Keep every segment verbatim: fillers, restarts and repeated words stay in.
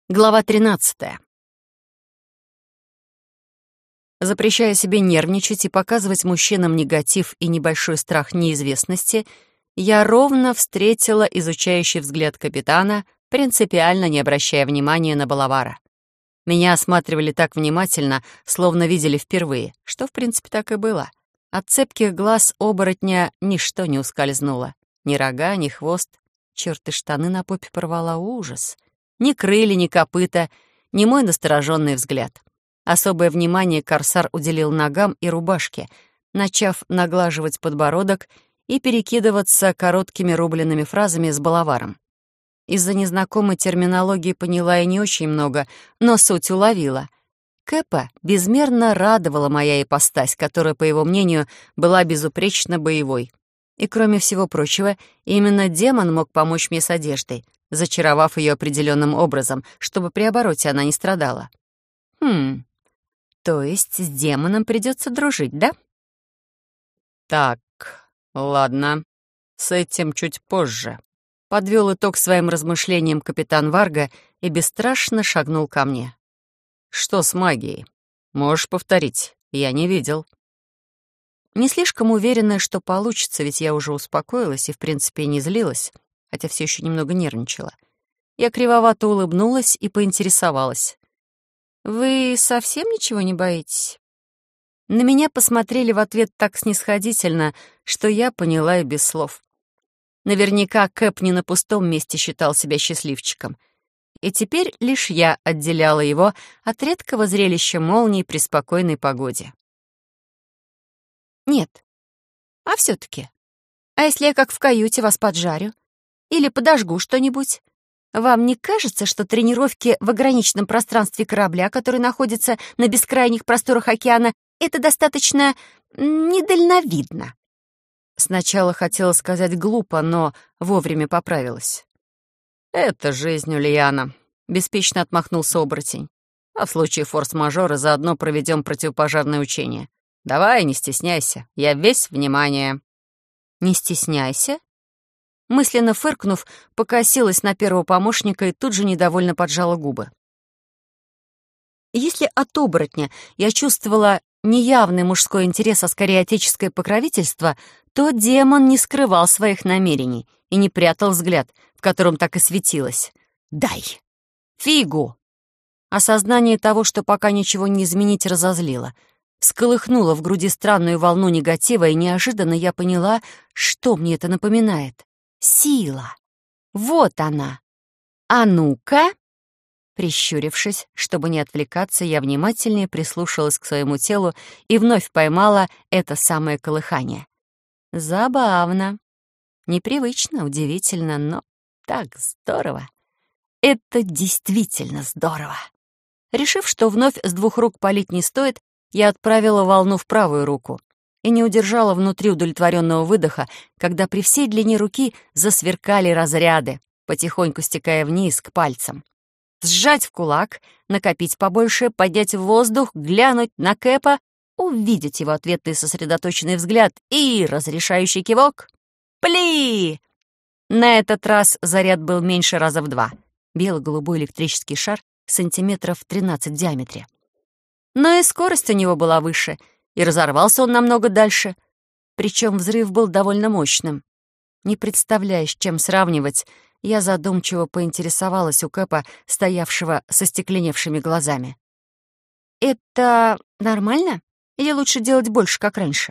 Глава тринадцатая. Запрещая себе нервничать и показывать мужчинам негатив и небольшой страх неизвестности, я ровно встретила изучающий взгляд капитана, принципиально не обращая внимания на Балавара. Меня осматривали так внимательно, словно видели впервые, что, в принципе, так и было. От цепких глаз оборотня ничто не ускользнуло. Ни рога, ни хвост. Чёрт, и штаны на попе порвала, ужас. Ни крылья, ни копыта, ни мой настороженный взгляд. Особое внимание корсар уделил ногам и рубашке, начав наглаживать подбородок и перекидываться короткими рубленными фразами с Балаваром. Из-за незнакомой терминологии поняла я не очень много, но суть уловила. Кэпа безмерно радовала моя ипостась, которая, по его мнению, была безупречно боевой. И, кроме всего прочего, именно демон мог помочь мне с одеждой, зачаровав ее определенным образом, чтобы при обороте она не страдала. Хм, то есть с демоном придется дружить, да? Так, ладно, с этим чуть позже. Подвел итог своим размышлениям капитан Варга и бесстрашно шагнул ко мне. Что с магией? Можешь повторить? Я не видел. Не слишком уверенная, что получится, ведь я уже успокоилась и, в принципе, не злилась, хотя все еще немного нервничала. Я кривовато улыбнулась и поинтересовалась. «Вы совсем ничего не боитесь?» На меня посмотрели в ответ так снисходительно, что я поняла и без слов. Наверняка Кэп не на пустом месте считал себя счастливчиком. И теперь лишь я отделяла его от редкого зрелища молний при спокойной погоде. «Нет. А все-таки? А если я как в каюте вас поджарю? Или подожгу что-нибудь? Вам не кажется, что тренировки в ограниченном пространстве корабля, который находится на бескрайних просторах океана, это достаточно недальновидно?» Сначала хотела сказать глупо, но вовремя поправилась. «Это жизнь, Ульяна», — беспечно отмахнулся оборотень. «А в случае форс-мажора заодно проведем противопожарное учение. Давай, не стесняйся, я весь внимание». «Не стесняйся?» Мысленно фыркнув, покосилась на первого помощника и тут же недовольно поджала губы. Если от оборотня я чувствовала неявный мужской интерес, а скорее отеческое покровительство, то демон не скрывал своих намерений и не прятал взгляд, в котором так и светилось. «Дай! Фигу!» Осознание того, что пока ничего не изменить, разозлило. Всколыхнуло в груди странную волну негатива, и неожиданно я поняла, что мне это напоминает. Сила. Вот она. А ну-ка! Прищурившись, чтобы не отвлекаться, я внимательнее прислушалась к своему телу и вновь поймала это самое колыхание. Забавно. Непривычно, удивительно, но так здорово. Это действительно здорово. Решив, что вновь с двух рук палить не стоит, я отправила волну в правую руку и не удержала внутри удовлетворенного выдоха, когда при всей длине руки засверкали разряды, потихоньку стекая вниз к пальцам. Сжать в кулак, накопить побольше, поднять в воздух, глянуть на Кэпа, увидеть его ответный сосредоточенный взгляд и разрешающий кивок. Пли! На этот раз заряд был меньше раза в два. Бело-голубой электрический шар сантиметров тринадцать в диаметре. Но и скорость у него была выше, и разорвался он намного дальше. Причем взрыв был довольно мощным. Не представляя, с чем сравнивать, я задумчиво поинтересовалась у Кэпа, стоявшего со стекленевшими глазами. «Это нормально? Или лучше делать больше, как раньше?»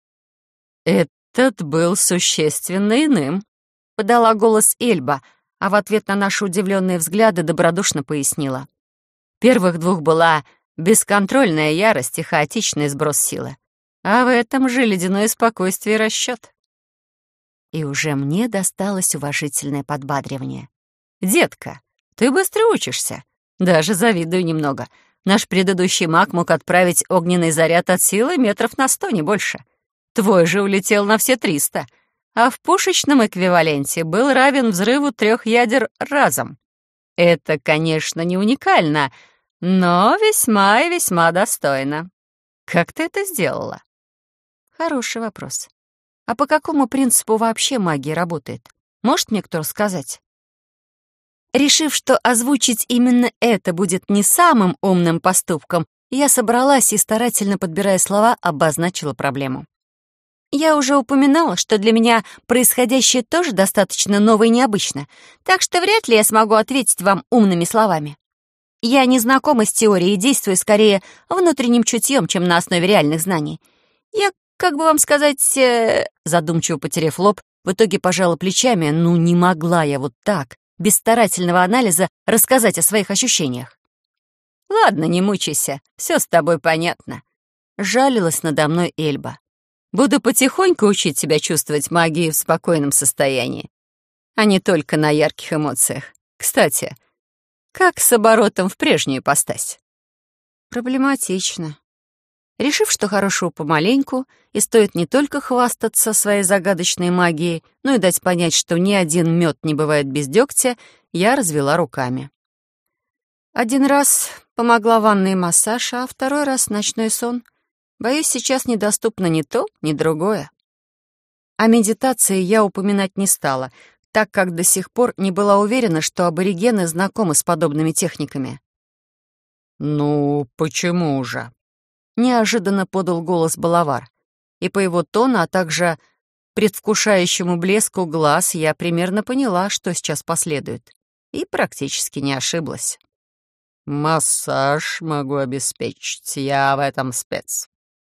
«Этот был существенно иным», — подала голос Эльба, а в ответ на наши удивленные взгляды добродушно пояснила. Первых двух была бесконтрольная ярость и хаотичный сброс силы, а в этом же ледяное спокойствие и расчет. И уже мне досталось уважительное подбадривание. «Детка, ты быстро учишься. Даже завидую немного. Наш предыдущий маг мог отправить огненный заряд от силы метров на сто, не больше. Твой же улетел на все триста, а в пушечном эквиваленте был равен взрыву трех ядер разом. Это, конечно, не уникально, но весьма и весьма достойно. Как ты это сделала?» Хороший вопрос. А по какому принципу вообще магия работает? Может мне кто рассказать? Решив, что озвучить именно это будет не самым умным поступком, я собралась и, старательно подбирая слова, обозначила проблему. Я уже упоминала, что для меня происходящее тоже достаточно ново и необычно, так что вряд ли я смогу ответить вам умными словами. Я не знакома с теорией и действую скорее внутренним чутьем, чем на основе реальных знаний. Я, как бы вам сказать, э, задумчиво потеряв лоб, в итоге пожала плечами. Ну, не могла я вот так, без старательного анализа, рассказать о своих ощущениях. «Ладно, не мучайся, все с тобой понятно», — жалилась надо мной Эльба. «Буду потихоньку учить тебя чувствовать магию в спокойном состоянии, а не только на ярких эмоциях. Кстати, как с оборотом в прежнюю ипостась?» Проблематично. Решив, что хорошо помаленьку, и стоит не только хвастаться своей загадочной магией, но и дать понять, что ни один мед не бывает без дегтя, я развела руками. Один раз помогла ванна и массаж, а второй раз ночной сон. Боюсь, сейчас недоступно ни то, ни другое. О медитации я упоминать не стала, так как до сих пор не была уверена, что аборигены знакомы с подобными техниками. «Ну, почему же?» — неожиданно подал голос Балавар. И по его тону, а также предвкушающему блеску глаз я примерно поняла, что сейчас последует. И практически не ошиблась. «Массаж могу обеспечить, я в этом спец».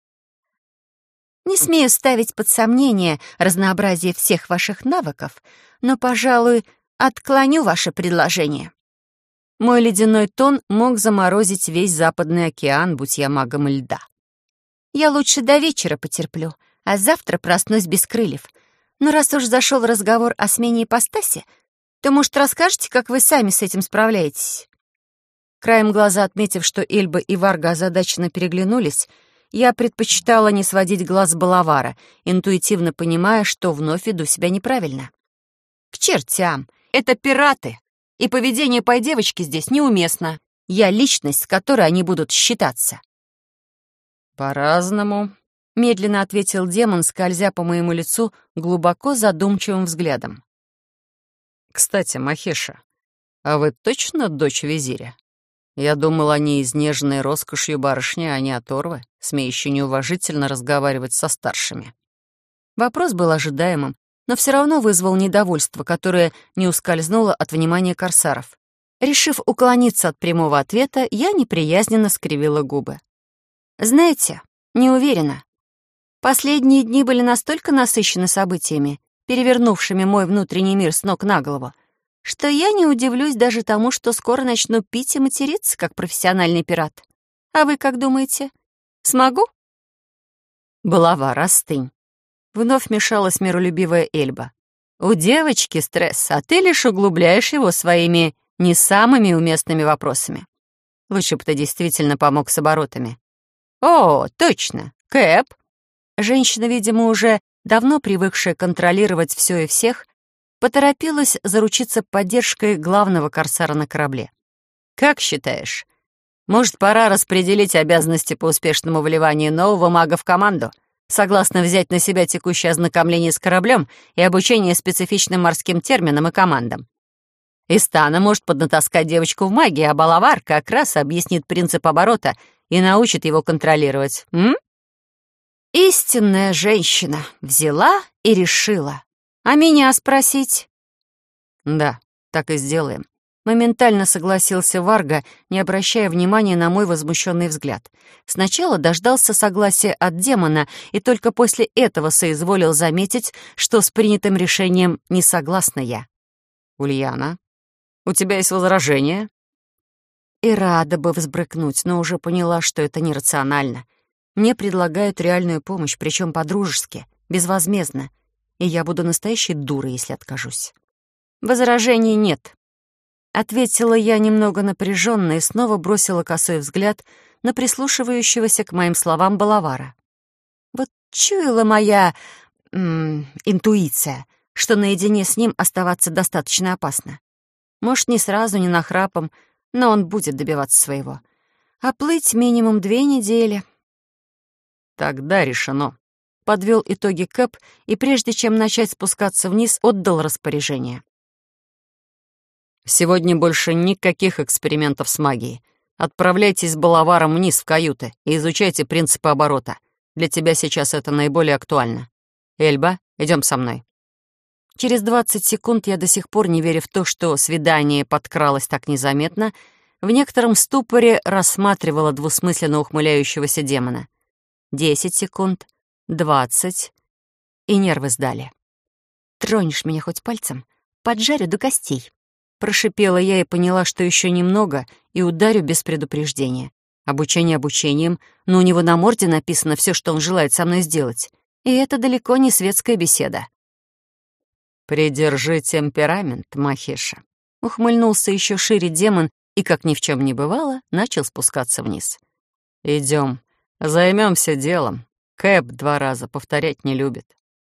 Не смею ставить под сомнение разнообразие всех ваших навыков, но, пожалуй, отклоню ваше предложение. Мой ледяной тон мог заморозить весь Западный океан, будь я магом льда. Я лучше до вечера потерплю, а завтра проснусь без крыльев. Но раз уж зашел разговор о смене ипостаси, то, может, расскажете, как вы сами с этим справляетесь? Краем глаза отметив, что Эльба и Варга озадаченно переглянулись, я предпочитала не сводить глаз с Балавара, интуитивно понимая, что вновь веду себя неправильно. К чертям! Это пираты! И поведение пай-девочки здесь неуместно. Я личность, с которой они будут считаться. «По-разному», — медленно ответил демон, скользя по моему лицу глубоко задумчивым взглядом. «Кстати, Махеша, а вы точно дочь визиря? Я думал, они изнеженные роскошью барышни, а не оторвы, смеющие неуважительно разговаривать со старшими». Вопрос был ожидаемым, но все равно вызвал недовольство, которое не ускользнуло от внимания корсаров. Решив уклониться от прямого ответа, я неприязненно скривила губы. Знаете, не уверена. Последние дни были настолько насыщены событиями, перевернувшими мой внутренний мир с ног на голову, что я не удивлюсь даже тому, что скоро начну пить и материться, как профессиональный пират. А вы как думаете? Смогу? Балава, остынь. Вновь мешалась миролюбивая Эльба. У девочки стресс, а ты лишь углубляешь его своими не самыми уместными вопросами. Лучше бы ты действительно помог с оборотами. О, точно, Кэп. Женщина, видимо, уже давно привыкшая контролировать все и всех, поторопилась заручиться поддержкой главного корсара на корабле. Как считаешь, может, пора распределить обязанности по успешному вливанию нового мага в команду, согласно взять на себя текущее ознакомление с кораблем и обучение специфичным морским терминам и командам? Истана может поднатаскать девочку в магии, а Балавар как раз объяснит принцип оборота и научит его контролировать. М? Истинная женщина взяла и решила. А меня спросить? Да, так и сделаем. Моментально согласился Варга, не обращая внимания на мой возмущенный взгляд. Сначала дождался согласия от демона и только после этого соизволил заметить, что с принятым решением не согласна я. «Ульяна, у тебя есть возражения?» И рада бы взбрыкнуть, но уже поняла, что это нерационально. Мне предлагают реальную помощь, причем по-дружески, безвозмездно, и я буду настоящей дурой, если откажусь. «Возражений нет», — ответила я немного напряженно и снова бросила косой взгляд на прислушивающегося к моим словам Балавара. Вот чуяла моя м, интуиция, что наедине с ним оставаться достаточно опасно. Может, не сразу, не нахрапом, но он будет добиваться своего. А плыть минимум две недели. Тогда решено. Подвел итоги Кэп и, прежде чем начать спускаться вниз, отдал распоряжение. Сегодня больше никаких экспериментов с магией. Отправляйтесь с балаваром вниз в каюты и изучайте принципы оборота. Для тебя сейчас это наиболее актуально. Эльба, идем со мной». Через двадцать секунд я, до сих пор не веря в то, что свидание подкралось так незаметно, в некотором ступоре рассматривала двусмысленно ухмыляющегося демона. Десять секунд, двадцать, и нервы сдали. «Тронешь меня хоть пальцем, поджарю до костей», — прошипела я и поняла, что еще немного, и ударю без предупреждения. Обучение обучением, но у него на морде написано все, что он желает со мной сделать. И это далеко не светская беседа. «Придержи темперамент, Махеша», — ухмыльнулся еще шире демон и, как ни в чем не бывало, начал спускаться вниз. «Идем, займемся делом. Кэп два раза повторять не любит».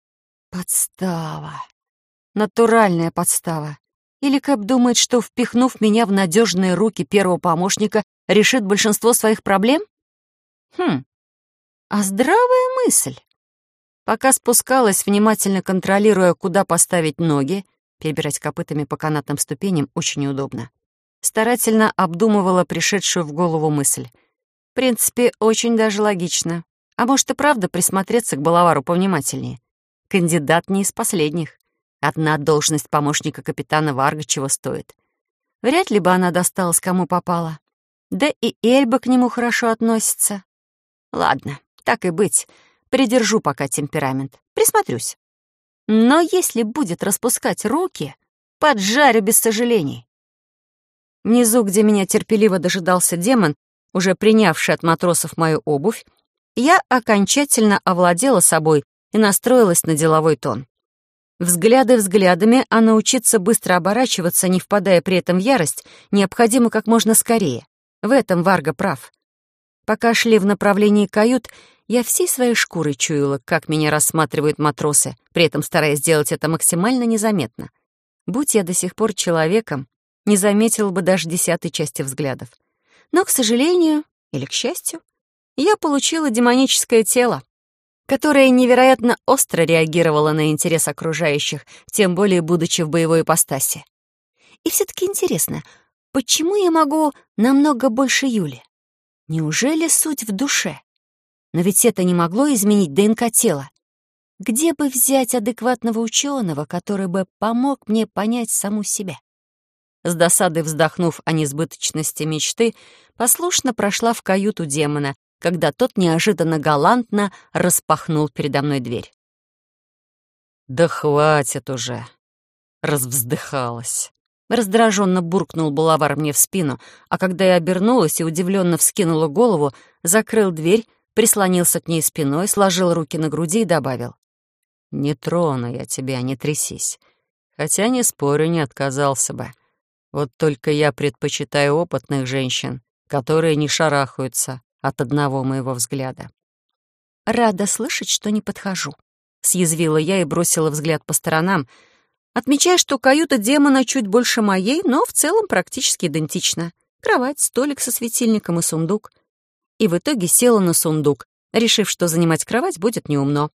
Подстава. Натуральная подстава. Или Кэп думает, что, впихнув меня в надежные руки первого помощника, решит большинство своих проблем? Хм, а здравая мысль. Пока спускалась, внимательно контролируя, куда поставить ноги, перебирать копытами по канатным ступеням очень неудобно, старательно обдумывала пришедшую в голову мысль. В принципе, очень даже логично. А может и правда присмотреться к балавару повнимательнее. Кандидат не из последних. Одна должность помощника капитана Варга чего стоит. Вряд ли бы она досталась кому попала. Да и Эльба к нему хорошо относится. Ладно, так и быть. Придержу пока темперамент. Присмотрюсь. Но если будет распускать руки, поджарю без сожалений. Внизу, где меня терпеливо дожидался демон, уже принявший от матросов мою обувь, я окончательно овладела собой и настроилась на деловой тон. Взгляды взглядами, а научиться быстро оборачиваться, не впадая при этом в ярость, необходимо как можно скорее. В этом Варга прав. Пока шли в направлении кают, я всей своей шкурой чуяла, как меня рассматривают матросы, при этом стараясь сделать это максимально незаметно. Будь я до сих пор человеком, не заметила бы даже десятой части взглядов. Но, к сожалению, или к счастью, я получила демоническое тело, которое невероятно остро реагировало на интерес окружающих, тем более будучи в боевой ипостаси. И все-таки интересно, почему я могу намного больше Юли? Неужели суть в душе? Но ведь это не могло изменить ДНК тела. Где бы взять адекватного ученого, который бы помог мне понять саму себя? С досадой вздохнув о несбыточности мечты, послушно прошла в каюту демона, когда тот неожиданно галантно распахнул передо мной дверь. «Да хватит уже!» — развздыхалась. Раздраженно буркнул булавар мне в спину, а когда я обернулась и удивленно вскинула голову, закрыл дверь, прислонился к ней спиной, сложил руки на груди и добавил: «Не трону я тебя, не трясись. Хотя, не спорю, не отказался бы. Вот только я предпочитаю опытных женщин, которые не шарахаются от одного моего взгляда». «Рада слышать, что не подхожу», — съязвила я и бросила взгляд по сторонам, отмечая, что каюта демона чуть больше моей, но в целом практически идентична. Кровать, столик со светильником и сундук. И в итоге села на сундук, решив, что занимать кровать будет неумно.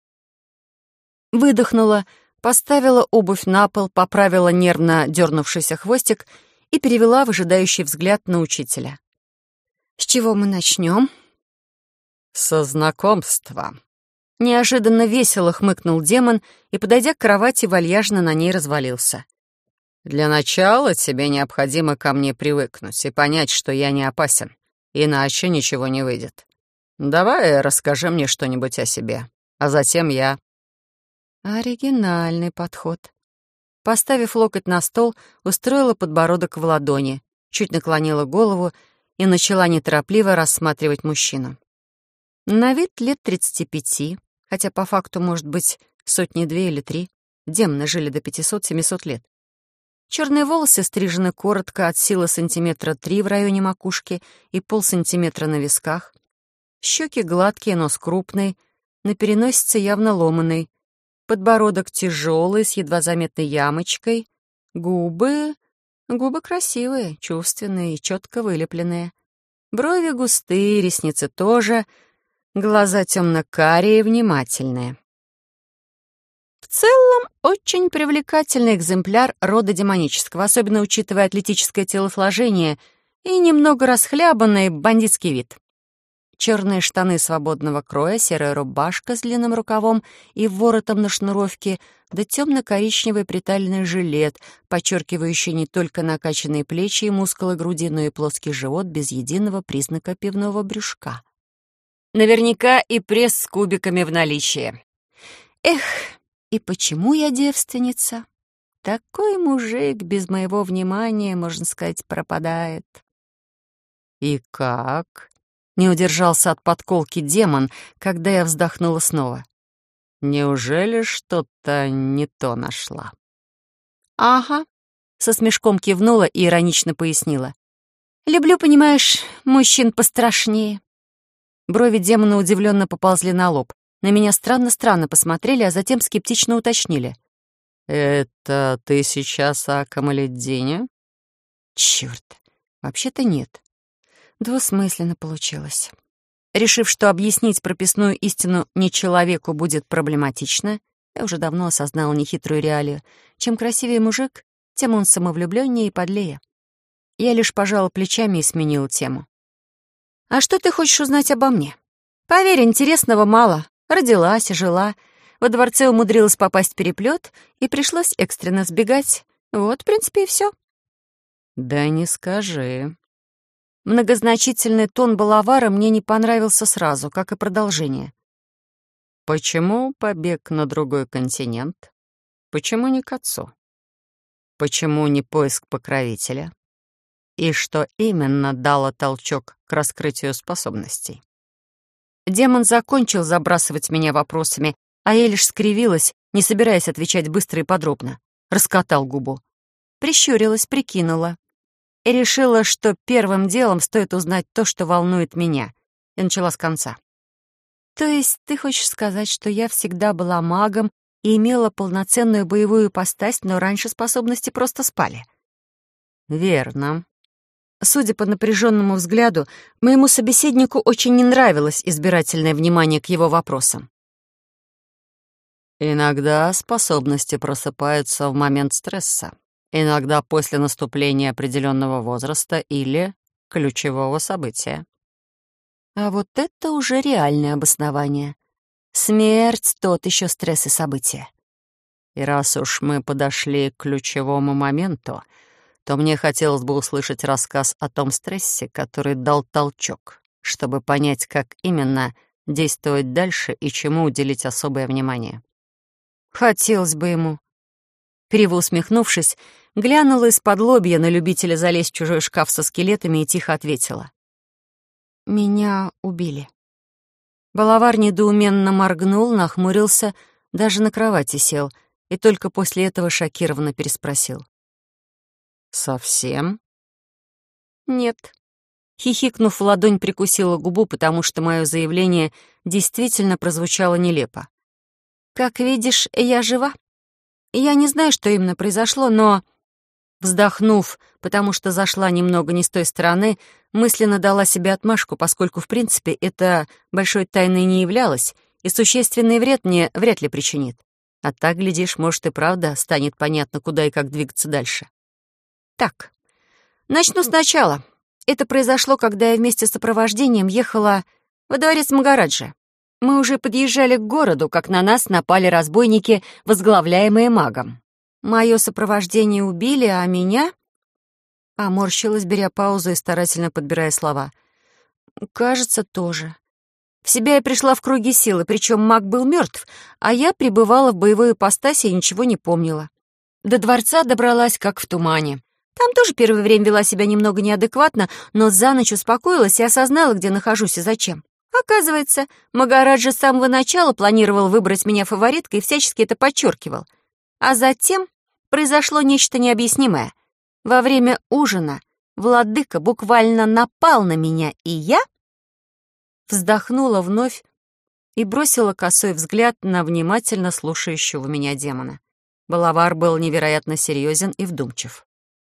Выдохнула, поставила обувь на пол, поправила нервно дернувшийся хвостик и перевела выжидающий взгляд на учителя. «С чего мы начнем?» «Со знакомства». Неожиданно весело хмыкнул демон и, подойдя к кровати, вальяжно на ней развалился. «Для начала тебе необходимо ко мне привыкнуть и понять, что я не опасен, иначе ничего не выйдет. Давай расскажи мне что-нибудь о себе, а затем я...» Оригинальный подход. Поставив локоть на стол, устроила подбородок в ладони, чуть наклонила голову и начала неторопливо рассматривать мужчину. На вид лет тридцати пяти, хотя по факту, может быть, сотни-две или три. Демоны жили до пятисот-семисот лет. Черные волосы стрижены коротко, от силы сантиметра три в районе макушки и полсантиметра на висках. Щеки гладкие, нос крупный, на переносице явно ломаный. Подбородок тяжелый, с едва заметной ямочкой. Губы... Губы красивые, чувственные и четко вылепленные. Брови густые, ресницы тоже. Глаза темно-карие, внимательные. В целом, очень привлекательный экземпляр рода демонического, особенно учитывая атлетическое телосложение и немного расхлябанный бандитский вид. Черные штаны свободного кроя, серая рубашка с длинным рукавом и воротом на шнуровке, да темно-коричневый приталенный жилет, подчеркивающий не только накачанные плечи и мускулы груди, но и плоский живот без единого признака пивного брюшка. Наверняка и пресс с кубиками в наличии. Эх, и почему я девственница? Такой мужик без моего внимания, можно сказать, пропадает. «И как?» — не удержался от подколки демон, когда я вздохнула снова. «Неужели что-то не то нашла?» «Ага», — со смешком кивнула и иронично пояснила. «Люблю, понимаешь, мужчин пострашнее». Брови демона удивленно поползли на лоб. На меня странно-странно посмотрели, а затем скептично уточнили. «Это ты сейчас о Камалетдине?» «Чёрт, вообще-то нет». Двусмысленно получилось. Решив, что объяснить прописную истину не человеку будет проблематично, я уже давно осознала нехитрую реалию. Чем красивее мужик, тем он самовлюбленнее и подлее. Я лишь пожала плечами и сменила тему. «А что ты хочешь узнать обо мне? Поверь, интересного мало. Родилась и жила. Во дворце умудрилась попасть в переплет, и пришлось экстренно сбегать. Вот, в принципе, и все». «Да не скажи». Многозначительный тон Балавара мне не понравился сразу, как и продолжение. «Почему побег на другой континент? Почему не к отцу? Почему не поиск покровителя? И что именно дало толчок к раскрытию способностей?» Демон закончил забрасывать меня вопросами, а я лишь скривилась, не собираясь отвечать быстро и подробно. Раскатал губу. Прищурилась, прикинула. И решила, что первым делом стоит узнать то, что волнует меня. И начала с конца. «То есть ты хочешь сказать, что я всегда была магом и имела полноценную боевую ипостась, но раньше способности просто спали?» «Верно». Судя по напряженному взгляду, моему собеседнику очень не нравилось избирательное внимание к его вопросам. «Иногда способности просыпаются в момент стресса. Иногда после наступления определенного возраста или ключевого события». А вот это уже реальное обоснование. Смерть — тот еще стресс и событие. И раз уж мы подошли к ключевому моменту, то мне хотелось бы услышать рассказ о том стрессе, который дал толчок, чтобы понять, как именно действовать дальше и чему уделить особое внимание. Хотелось бы ему. Криво усмехнувшись, глянула из-под лобья на любителя залезть в чужой шкаф со скелетами и тихо ответила. «Меня убили». Балавар недоуменно моргнул, нахмурился, даже на кровати сел, и только после этого шокированно переспросил. «Совсем?» «Нет». Хихикнув, в ладонь прикусила губу, потому что мое заявление действительно прозвучало нелепо. «Как видишь, я жива. Я не знаю, что именно произошло, но...» Вздохнув, потому что зашла немного не с той стороны, мысленно дала себе отмашку, поскольку, в принципе, это большой тайной не являлось, и существенный вред мне вряд ли причинит. А так, глядишь, может, и правда станет понятно, куда и как двигаться дальше. Так, начну сначала. Это произошло, когда я вместе с сопровождением ехала во дворец Магараджа. Мы уже подъезжали к городу, как на нас напали разбойники, возглавляемые магом. Мое сопровождение убили, а меня... Поморщилась, беря паузу и старательно подбирая слова. Кажется, тоже. В себя я пришла в круги силы, причем маг был мертв, а я пребывала в боевой ипостаси и ничего не помнила. До дворца добралась, как в тумане. Там тоже первое время вела себя немного неадекватно, но за ночь успокоилась и осознала, где нахожусь и зачем. Оказывается, Магараджа с самого начала планировал выбрать меня фавориткой и всячески это подчеркивал. А затем произошло нечто необъяснимое. Во время ужина владыка буквально напал на меня, и я... Вздохнула вновь и бросила косой взгляд на внимательно слушающего меня демона. Балавар был невероятно серьезен и вдумчив.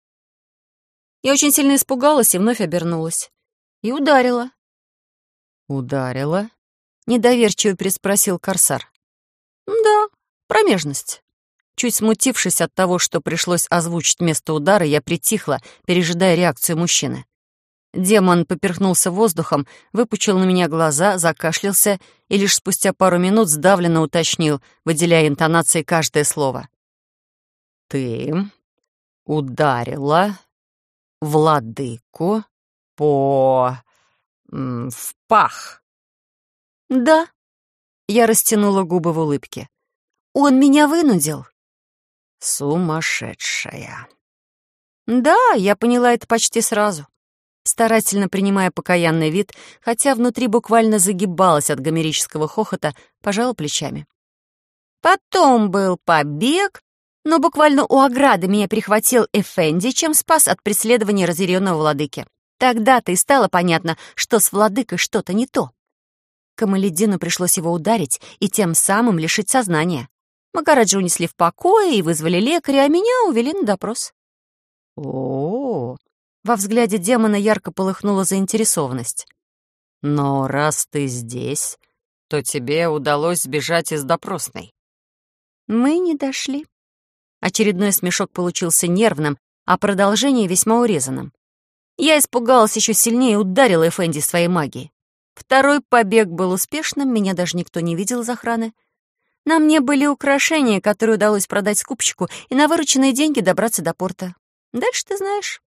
Я очень сильно испугалась и вновь обернулась. И ударила. «Ударила?» — недоверчиво переспросил корсар. «Да, Промежность. Чуть смутившись от того, что пришлось озвучить место удара, я притихла, пережидая реакцию мужчины. Демон поперхнулся воздухом, выпучил на меня глаза, закашлялся и лишь спустя пару минут сдавленно уточнил, выделяя интонацией каждое слово. «Ты ударила владыку по... м, в пах». «Да», — я растянула губы в улыбке. «Он меня вынудил». «Сумасшедшая». «Да, я поняла это почти сразу». Старательно принимая покаянный вид, хотя внутри буквально загибалась от гомерического хохота, пожала плечами. Потом был побег, но буквально у ограды меня перехватил Эфенди, чем спас от преследования разъяренного владыки. Тогда-то и стало понятно, что с владыкой что-то не то. Камаледдину пришлось его ударить и тем самым лишить сознания. Магараджа унесли в покое и вызвали лекаря, а меня увели на допрос. О, Во взгляде демона ярко полыхнула заинтересованность. но раз ты здесь, то тебе удалось сбежать из допросной. Мы не дошли. Очередной смешок получился нервным, а продолжение весьма урезанным. Я испугалась еще сильнее и ударила Эфенди своей магией. Второй побег был успешным, меня даже никто не видел из охраны. На мне были украшения, которые удалось продать скупщику, и на вырученные деньги добраться до порта. Дальше ты знаешь.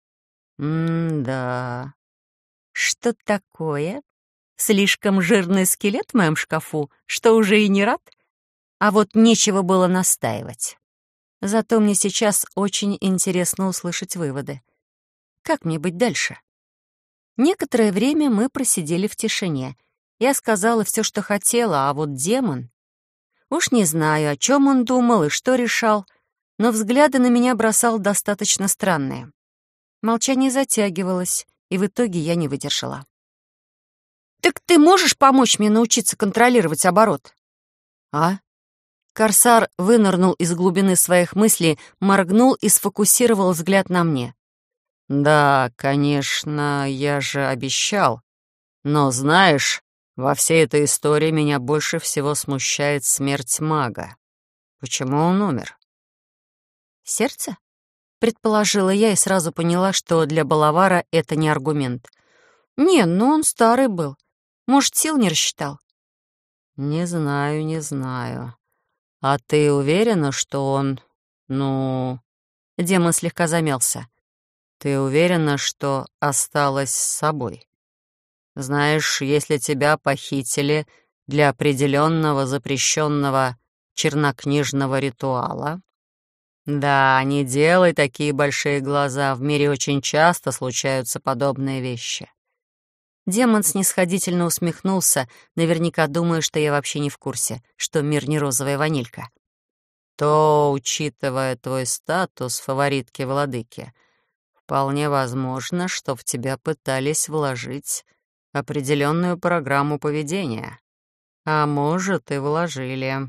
М-да. Что такое? Слишком жирный скелет в моем шкафу, что уже и не рад? А вот нечего было настаивать. Зато мне сейчас очень интересно услышать выводы. Как мне быть дальше? Некоторое время мы просидели в тишине. Я сказала все, что хотела, а вот демон... Уж не знаю, о чем он думал и что решал, но взгляды на меня бросал достаточно странные. Молчание затягивалось, и в итоге я не выдержала. «Так ты можешь помочь мне научиться контролировать оборот?» А? Корсар вынырнул из глубины своих мыслей, моргнул и сфокусировал взгляд на мне. Да, конечно, я же обещал. Но знаешь, во всей этой истории меня больше всего смущает смерть мага. Почему он умер? «Сердце?» — предположила я и сразу поняла, что для Балавара это не аргумент. «Не, ну он старый был. Может, сил не рассчитал?» Не знаю, не знаю. А ты уверена, что он... Ну... Демон слегка замялся. Ты уверена, что осталась с собой? Знаешь, если тебя похитили для определенного запрещенного чернокнижного ритуала... Да, не делай такие большие глаза, в мире очень часто случаются подобные вещи. Демон снисходительно усмехнулся, наверняка думая, что я вообще не в курсе, что мир не розовая ванилька. То, учитывая твой статус фаворитки владыки, вполне возможно, что в тебя пытались вложить определенную программу поведения. А может, и вложили.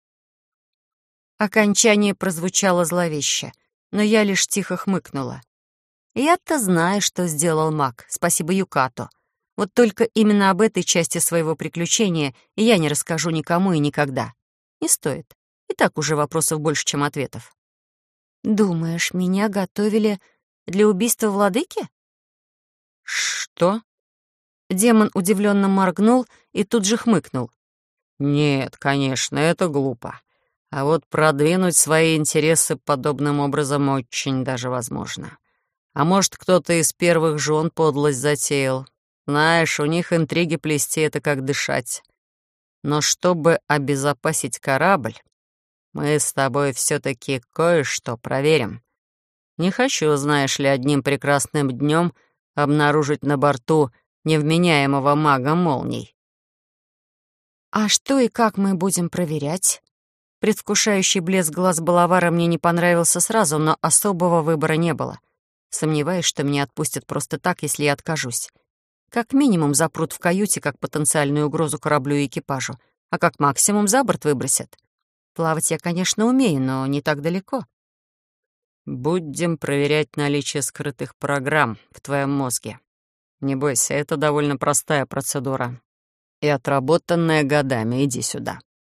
Окончание прозвучало зловеще, но я лишь тихо хмыкнула. Я-то знаю, что сделал маг, спасибо Юкату. Вот только именно об этой части своего приключения я не расскажу никому и никогда. Не стоит. И так уже вопросов больше, чем ответов. «Думаешь, меня готовили для убийства владыки?» Что? Демон удивленно моргнул и тут же хмыкнул. Нет, конечно, это глупо. А вот продвинуть свои интересы подобным образом очень даже возможно. А может, кто-то из первых жен подлость затеял. Знаешь, у них интриги плести — это как дышать. Но чтобы обезопасить корабль, мы с тобой все-таки кое-что проверим. Не хочу, знаешь ли, одним прекрасным днем обнаружить на борту невменяемого мага молний. «А что и как мы будем проверять?» Предвкушающий блеск глаз Балавара мне не понравился сразу, но особого выбора не было. Сомневаюсь, что меня отпустят просто так, если я откажусь. Как минимум запрут в каюте как потенциальную угрозу кораблю и экипажу, а как максимум за борт выбросят. Плавать я, конечно, умею, но не так далеко. Будем проверять наличие скрытых программ в твоем мозге. Не бойся, это довольно простая процедура. И отработанная годами. Иди сюда.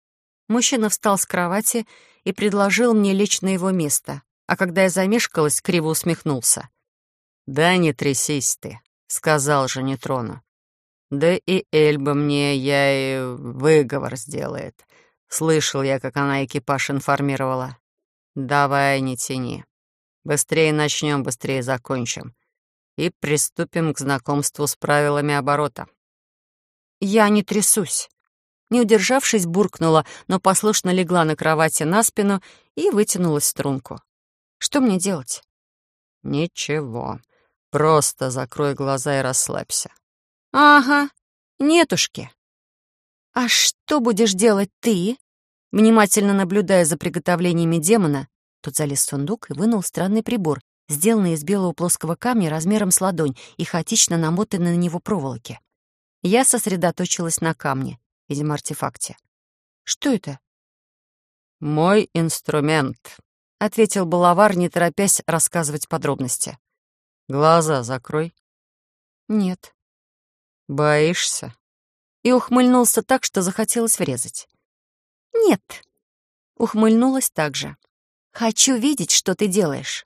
Мужчина встал с кровати и предложил мне лечь на его место, а когда я замешкалась, криво усмехнулся. «Да не трясись ты», — сказал же, не трону. «Да и Эльба мне, я и выговор сделает. Слышал я, как она экипаж информировала. Давай, не тяни. Быстрее начнем, быстрее закончим. И приступим к знакомству с правилами оборота». «Я не трясусь». Не удержавшись, буркнула, но послушно легла на кровати на спину и вытянулась в струнку. «Что мне делать?» «Ничего. Просто закрой глаза и расслабься». «Ага, нетушки». «А что будешь делать ты?» Внимательно наблюдая за приготовлениями демона, тот залез в сундук и вынул странный прибор, сделанный из белого плоского камня размером с ладонь и хаотично намотанной на него проволоки. Я сосредоточилась на камне, видимо, артефакте. «Что это?» «Мой инструмент», — ответил Балавар, не торопясь рассказывать подробности. «Глаза закрой». «Нет». «Боишься?» И ухмыльнулся так, что захотелось врезать. «Нет». Ухмыльнулась так же. «Хочу видеть, что ты делаешь».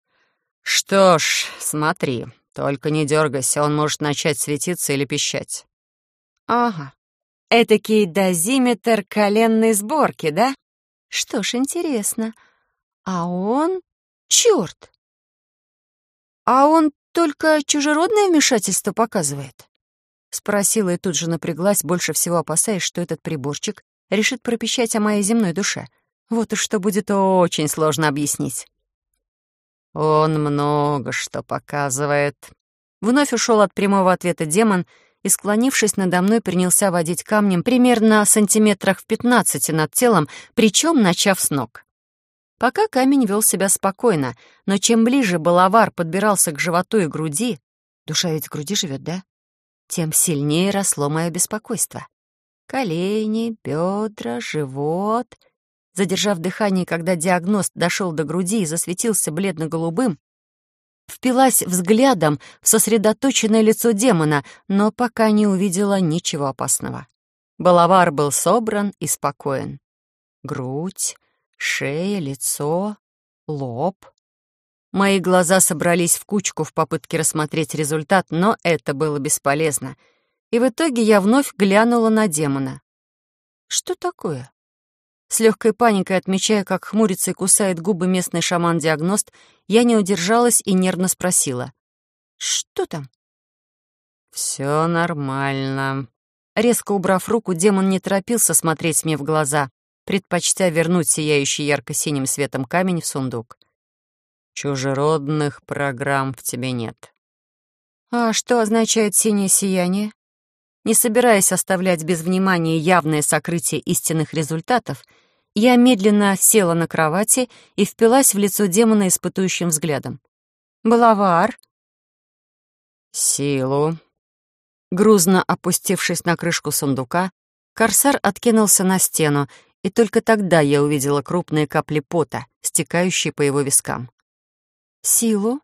«Что ж, смотри, только не дергайся, он может начать светиться или пищать». «Ага. Этакий дозиметр коленной сборки, да? Что ж, интересно. А он... Чёрт! А он только чужеродное вмешательство показывает?» Спросила и тут же напряглась, больше всего опасаясь, что этот приборчик решит пропищать о моей земной душе. Вот уж что будет очень сложно объяснить. «Он много что показывает». Вновь ушел от прямого ответа демон и, склонившись надо мной, принялся водить камнем примерно сантиметрах в пятнадцати над телом, причем начав с ног. Пока камень вел себя спокойно, но чем ближе Балавар подбирался к животу и груди, душа ведь в груди живет, да? Тем сильнее росло мое беспокойство. Колени, бедра, живот. Задержав дыхание, когда диагност дошел до груди и засветился бледно-голубым, впилась взглядом в сосредоточенное лицо демона, но пока не увидела ничего опасного. Балавар был собран и спокоен. Грудь, шея, лицо, лоб. Мои глаза собрались в кучку в попытке рассмотреть результат, но это было бесполезно. И в итоге я вновь глянула на демона. Что такое? С легкой паникой, отмечая, как хмурится и кусает губы местный шаман-диагност, я не удержалась и нервно спросила. «Что там?» «Все нормально». Резко убрав руку, демон не торопился смотреть мне в глаза, предпочтя вернуть сияющий ярко-синим светом камень в сундук. «Чужеродных программ в тебе нет». «А что означает синее сияние?» Не собираясь оставлять без внимания явное сокрытие истинных результатов, я медленно села на кровати и впилась в лицо демона испытующим взглядом. «Балавар?» «Силу». Грузно опустившись на крышку сундука, корсар откинулся на стену, и только тогда я увидела крупные капли пота, стекающие по его вискам. «Силу?»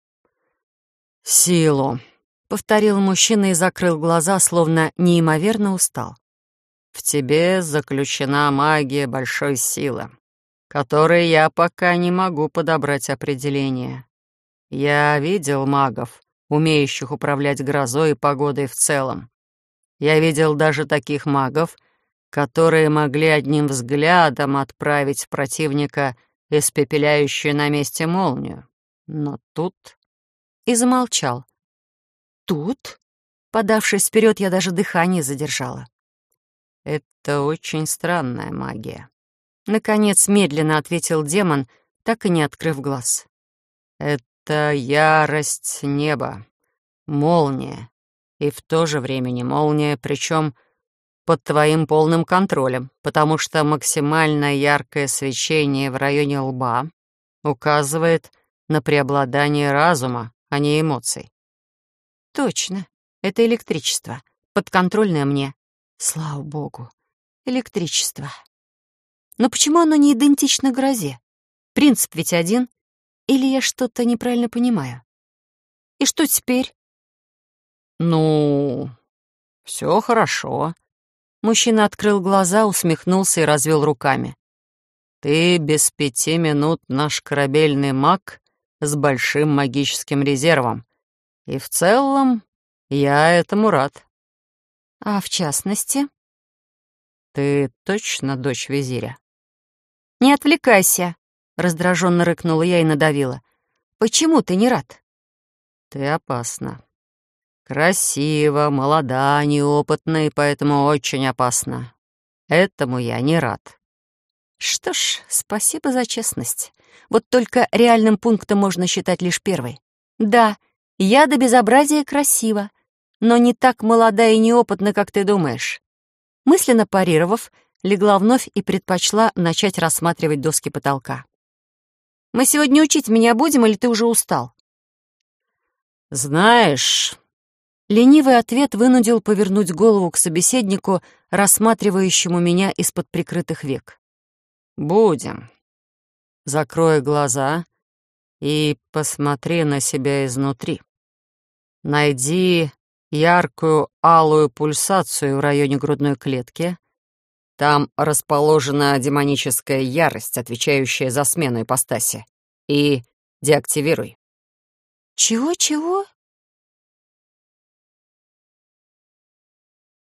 «Силу», — повторил мужчина и закрыл глаза, словно неимоверно устал. «В тебе заключена магия большой силы, которой я пока не могу подобрать определение. Я видел магов, умеющих управлять грозой и погодой в целом. Я видел даже таких магов, которые могли одним взглядом отправить противника испепеляющую на месте молнию. Но тут...» И замолчал. «Тут?» Подавшись вперед, я даже дыхание задержала. «Это очень странная магия», — наконец медленно ответил демон, так и не открыв глаз. «Это ярость неба, молния, и в то же время не молния, причем под твоим полным контролем, потому что максимально яркое свечение в районе лба указывает на преобладание разума, а не эмоций». «Точно, это электричество, подконтрольное мне. Слава богу, электричество. Но почему оно не идентично грозе? Принцип ведь один. Или я что-то неправильно понимаю? И что теперь?» «Ну, все хорошо». Мужчина открыл глаза, усмехнулся и развел руками. «Ты без пяти минут наш корабельный маг с большим магическим резервом. И в целом я этому рад». «А в частности?» «Ты точно дочь визиря?» «Не отвлекайся», — раздраженно рыкнула я и надавила. «Почему ты не рад?» «Ты опасна. Красива, молода, неопытна и поэтому очень опасна. Этому я не рад». «Что ж, спасибо за честность. Вот только реальным пунктом можно считать лишь первый. Да, я до безобразия красива, но не так молода и неопытна, как ты думаешь». Мысленно парировав, легла вновь и предпочла начать рассматривать доски потолка. «Мы сегодня учить меня будем, или ты уже устал?» «Знаешь...» Ленивый ответ вынудил повернуть голову к собеседнику, рассматривающему меня из-под прикрытых век. «Будем. Закрой глаза и посмотри на себя изнутри. Найди яркую алую пульсацию в районе грудной клетки. Там расположена демоническая ярость, отвечающая за смену ипостаси. И деактивируй». «Чего-чего?»